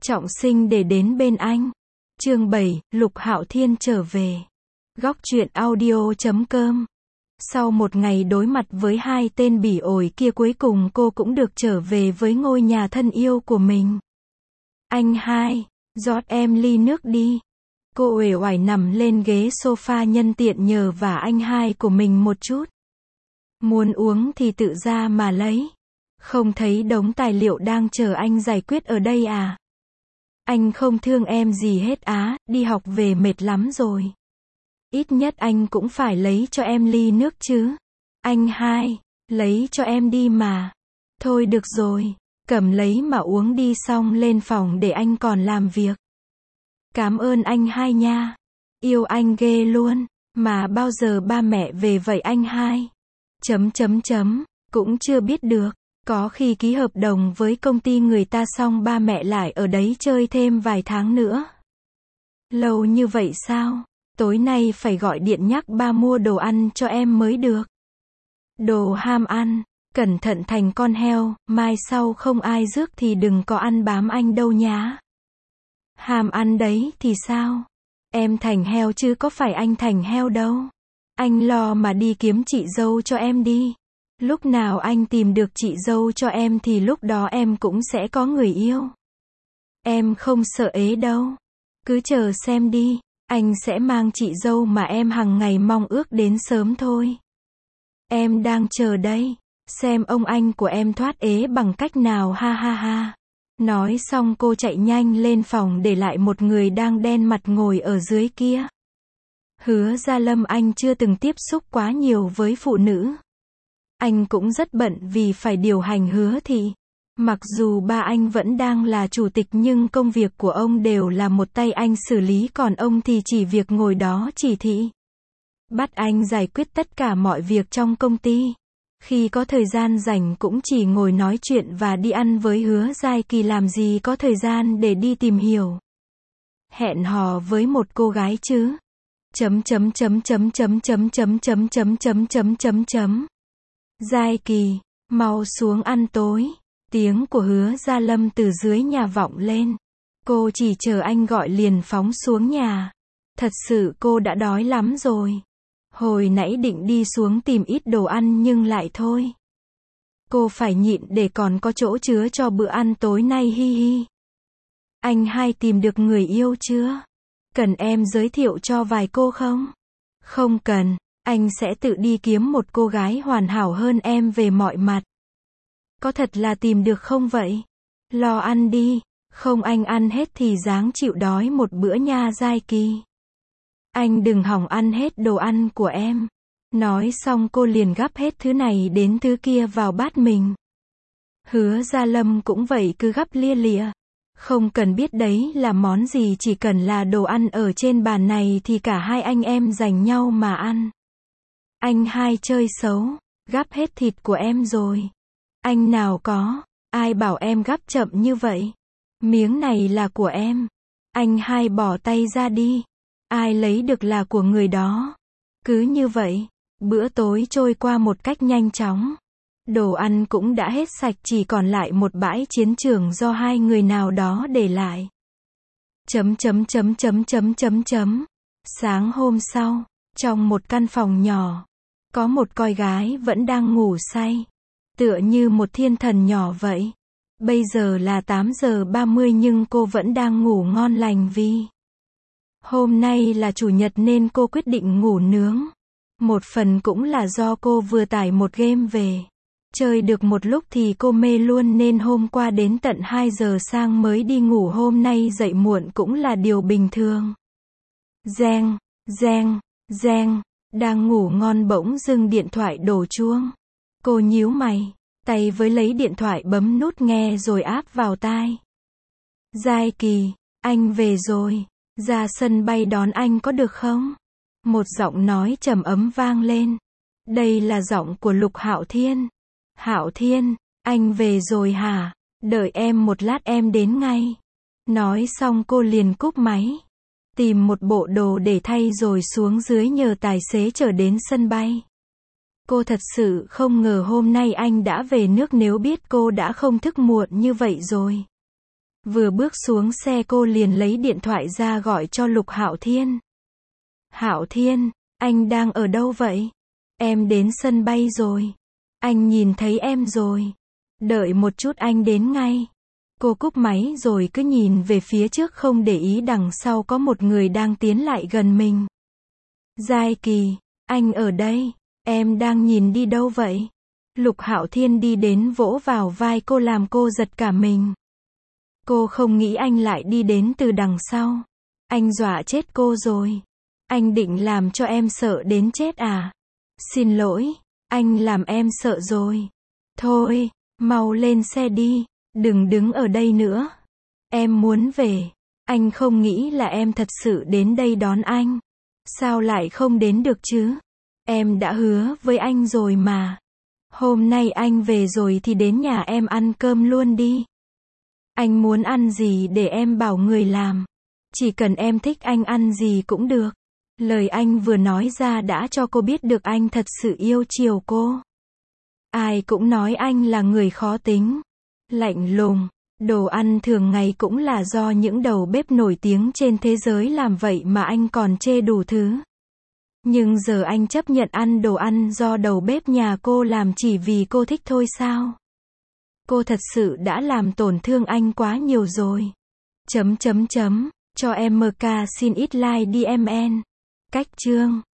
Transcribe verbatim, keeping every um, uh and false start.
Trọng Sinh để đến bên anh. Chương bảy, Lục Hạo Thiên trở về. Góc truyện audio chấm com. Sau một ngày đối mặt với hai tên bỉ ổi kia, cuối cùng cô cũng được trở về với ngôi nhà thân yêu của mình. Anh hai, rót em ly nước đi. Cô uể oải nằm lên ghế sofa nhân tiện nhờ vả anh hai của mình một chút. Muốn uống thì tự ra mà lấy. Không thấy đống tài liệu đang chờ anh giải quyết ở đây à? Anh không thương em gì hết á, đi học về mệt lắm rồi. Ít nhất anh cũng phải lấy cho em ly nước chứ. Anh hai, lấy cho em đi mà. Thôi được rồi, cầm lấy mà uống đi, xong lên phòng để anh còn làm việc. Cảm ơn anh hai nha. Yêu anh ghê luôn. Mà bao giờ ba mẹ về vậy anh hai? Chấm chấm chấm, cũng chưa biết được. Có khi ký hợp đồng với công ty người ta xong ba mẹ lại ở đấy chơi thêm vài tháng nữa. Lâu như vậy sao? Tối nay phải gọi điện nhắc ba mua đồ ăn cho em mới được. Đồ ham ăn, cẩn thận thành con heo, mai sau không ai rước thì đừng có ăn bám anh đâu nhá. Ham ăn đấy thì sao? Em thành heo chứ có phải anh thành heo đâu. Anh lo mà đi kiếm chị dâu cho em đi. Lúc nào anh tìm được chị dâu cho em thì lúc đó em cũng sẽ có người yêu. Em không sợ ế đâu. Cứ chờ xem đi. Anh sẽ mang chị dâu mà em hằng ngày mong ước đến sớm thôi. Em đang chờ đây. Xem ông anh của em thoát ế bằng cách nào, ha ha ha. Nói xong cô chạy nhanh lên phòng để lại một người đang đen mặt ngồi ở dưới kia. Hứa Gia Lâm anh chưa từng tiếp xúc quá nhiều với phụ nữ. Anh cũng rất bận vì phải điều hành Hứa Thị. Mặc dù ba anh vẫn đang là chủ tịch nhưng công việc của ông đều là một tay anh xử lý, còn ông thì chỉ việc ngồi đó chỉ thị. Bắt anh giải quyết tất cả mọi việc trong công ty. Khi có thời gian rảnh cũng chỉ ngồi nói chuyện và đi ăn với Hứa Giai Kỳ, làm gì có thời gian để đi tìm hiểu. Hẹn hò với một cô gái chứ. Chấm chấm chấm chấm chấm chấm chấm chấm chấm chấm chấm chấm chấm. Giai Kỳ, mau xuống ăn tối. Tiếng của Hứa Gia Lâm từ dưới nhà vọng lên. Cô chỉ chờ anh gọi liền phóng xuống nhà. Thật sự cô đã đói lắm rồi. Hồi nãy định đi xuống tìm ít đồ ăn nhưng lại thôi. Cô phải nhịn để còn có chỗ chứa cho bữa ăn tối nay, hi hi. Anh hai tìm được người yêu chưa? Cần em giới thiệu cho vài cô không? Không cần, anh sẽ tự đi kiếm một cô gái hoàn hảo hơn em về mọi mặt. Có thật là tìm được không vậy? Lo ăn đi, không anh ăn hết thì ráng chịu đói một bữa nha Giai Kỳ. Anh đừng hỏng ăn hết đồ ăn của em. Nói xong cô liền gắp hết thứ này đến thứ kia vào bát mình. Hứa Gia Lâm cũng vậy, cứ gắp lia lịa. Không cần biết đấy là món gì, chỉ cần là đồ ăn ở trên bàn này thì cả hai anh em dành nhau mà ăn. Anh hai chơi xấu, gắp hết thịt của em rồi. Anh nào có, ai bảo em gắp chậm như vậy. Miếng này là của em. Anh hai bỏ tay ra đi. Ai lấy được là của người đó. Cứ như vậy, bữa tối trôi qua một cách nhanh chóng. Đồ ăn cũng đã hết sạch, chỉ còn lại một bãi chiến trường do hai người nào đó để lại. Chấm chấm chấm chấm chấm chấm chấm. Sáng hôm sau, trong một căn phòng nhỏ, có một coi gái vẫn đang ngủ say. Tựa như một thiên thần nhỏ vậy. Bây giờ là tám giờ ba mươi nhưng cô vẫn đang ngủ ngon lành vì hôm nay là chủ nhật nên cô quyết định ngủ nướng. Một phần cũng là do cô vừa tải một game về. Chơi được một lúc thì cô mê luôn nên hôm qua đến tận hai giờ sáng mới đi ngủ, hôm nay dậy muộn cũng là điều bình thường. Reng, reng, reng, đang ngủ ngon bỗng dưng điện thoại đổ chuông. Cô nhíu mày, tay với lấy điện thoại bấm nút nghe rồi áp vào tai. Giai Kỳ, anh về rồi, ra sân bay đón anh có được không? Một giọng nói trầm ấm vang lên. Đây là giọng của Lục Hạo Thiên. Hạo Thiên, anh về rồi hả? Đợi em một lát em đến ngay. Nói xong cô liền cúp máy. Tìm một bộ đồ để thay rồi xuống dưới nhờ tài xế chở đến sân bay. Cô thật sự không ngờ hôm nay anh đã về nước, nếu biết cô đã không thức muộn như vậy rồi. Vừa bước xuống xe cô liền lấy điện thoại ra gọi cho Lục Hạo Thiên. Hạo Thiên, anh đang ở đâu vậy? Em đến sân bay rồi. Anh nhìn thấy em rồi. Đợi một chút anh đến ngay. Cô cúp máy rồi cứ nhìn về phía trước không để ý đằng sau có một người đang tiến lại gần mình. Giai Kỳ, anh ở đây. Em đang nhìn đi đâu vậy? Lục Hạo Thiên đi đến vỗ vào vai cô làm cô giật cả mình. Cô không nghĩ anh lại đi đến từ đằng sau. Anh dọa chết cô rồi. Anh định làm cho em sợ đến chết à? Xin lỗi, anh làm em sợ rồi. Thôi, mau lên xe đi, đừng đứng ở đây nữa. Em muốn về. Anh không nghĩ là em thật sự đến đây đón anh. Sao lại không đến được chứ? Em đã hứa với anh rồi mà. Hôm nay anh về rồi thì đến nhà em ăn cơm luôn đi. Anh muốn ăn gì để em bảo người làm. Chỉ cần em thích anh ăn gì cũng được. Lời anh vừa nói ra đã cho cô biết được anh thật sự yêu chiều cô. Ai cũng nói anh là người khó tính, lạnh lùng. Đồ ăn thường ngày cũng là do những đầu bếp nổi tiếng trên thế giới làm vậy mà anh còn chê đủ thứ. Nhưng giờ anh chấp nhận ăn đồ ăn do đầu bếp nhà cô làm chỉ vì cô thích thôi sao? Cô thật sự đã làm tổn thương anh quá nhiều rồi. Chấm chấm chấm, cho em em ca xin ít like đi em en. Cách chương